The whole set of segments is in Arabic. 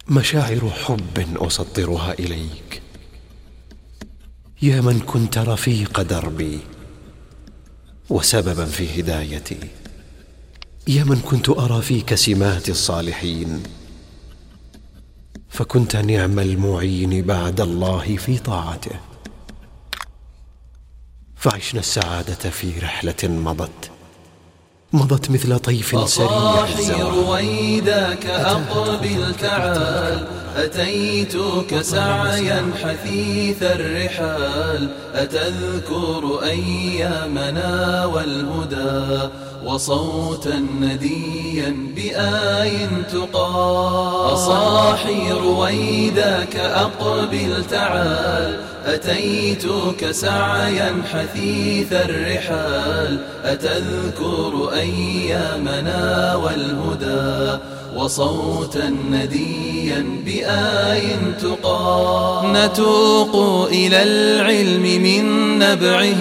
مشاعر حب أسطرها إليك، يا من كنت رفيق دربي وسببا في هدايتي، يا من كنت أرى فيك سمات الصالحين، فكنت نعم المعين بعد الله في طاعته. فعشنا السعادة في رحلة مضت مثل طيف سريع الزوال. رويداك أقبل تعال، أتيتك سعيا حثيث الرحال، أتذكر أيامنا والهدى وصوتا نديا بآي تقال. أصاحي رويداك أقبل تعال، أتيتك سعيا حثيث الرحال، أتذكر أيامنا والهدى وصوتا نديا بآي تقال. نتوق إلى العلم من نبعه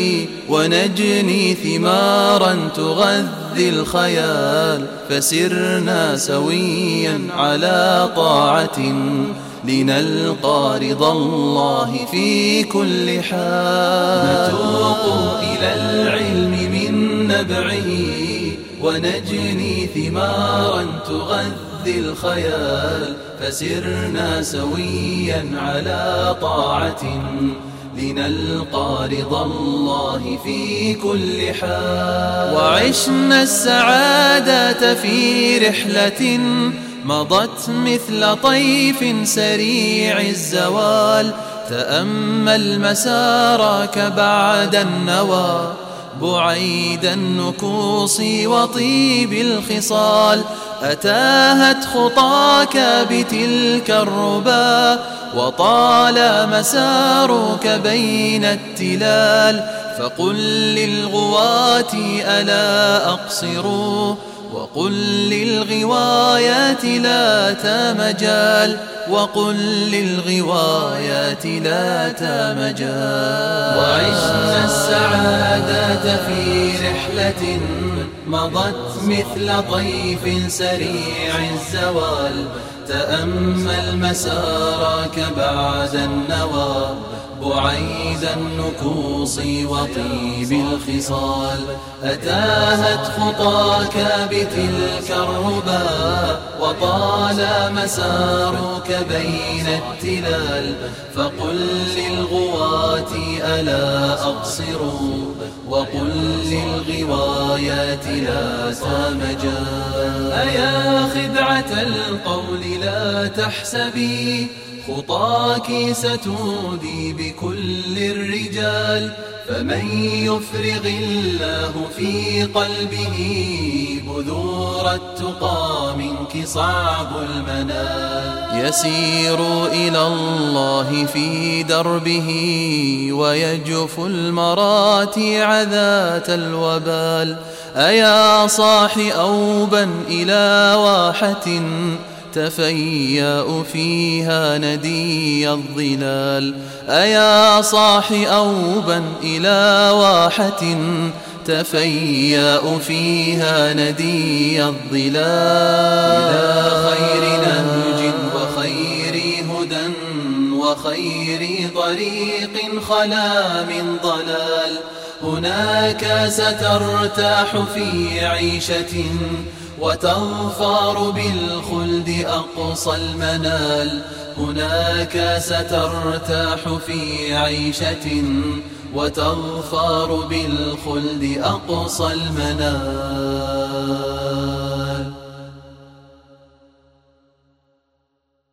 ونجني ثمارا تغذي الخيال، فسرنا سويا على طاعة لنلقى رضا الله في كل حال. نتوق إلى العلم من نبعه ونجني ثمارا تغذي الخيال، فسرنا سويا على طاعة لنلقى رضا الله في كل حال. وعشنا السعادة في رحلة مضت مثل طيف سريع الزوال، تأمل مسارك بعد النوى بعيد النكوص وطيب الخصال، أتاهت خطاك بتلك الربا وطال مسارك بين التلال، فقل للغواة ألا أقصروا وقل للغوايات لا تمجال، وقل للغوايات لا تمجال. وعشنا السعادة في رحلة مضت مثل طيف سريع الزوال، تأمل مسارك بعد النوى بعيد النكوص وطيب الخصال، أتاهت خطاك بتلك الربا وطال مسارك بين التلال، فقل للغواة ألا أقصروا وقل للغوايات لا تمجال. أيا خدعة القول لا تحسبي خطاك ستودي بكل الرجال، فمن يفرغ الله في قلبه بذور التقى منك صعب المنال. يسير إلى الله في دربه ويجف المراتع ذات الوبال، أيا صاح أوبا إلى واحة تفيأ فيها ندي الظلال، أيا صاح أوبا إلى واحة تفيأ فيها ندي الظلال. إلى خير نهج وخير هدى وخير طريق خلا من ضلال، هناك سترتاح في عيشة وتظفر بالخلد أقصى المنال، هناك سترتاح في عيشة وتظفر بالخلد أقصى المنال.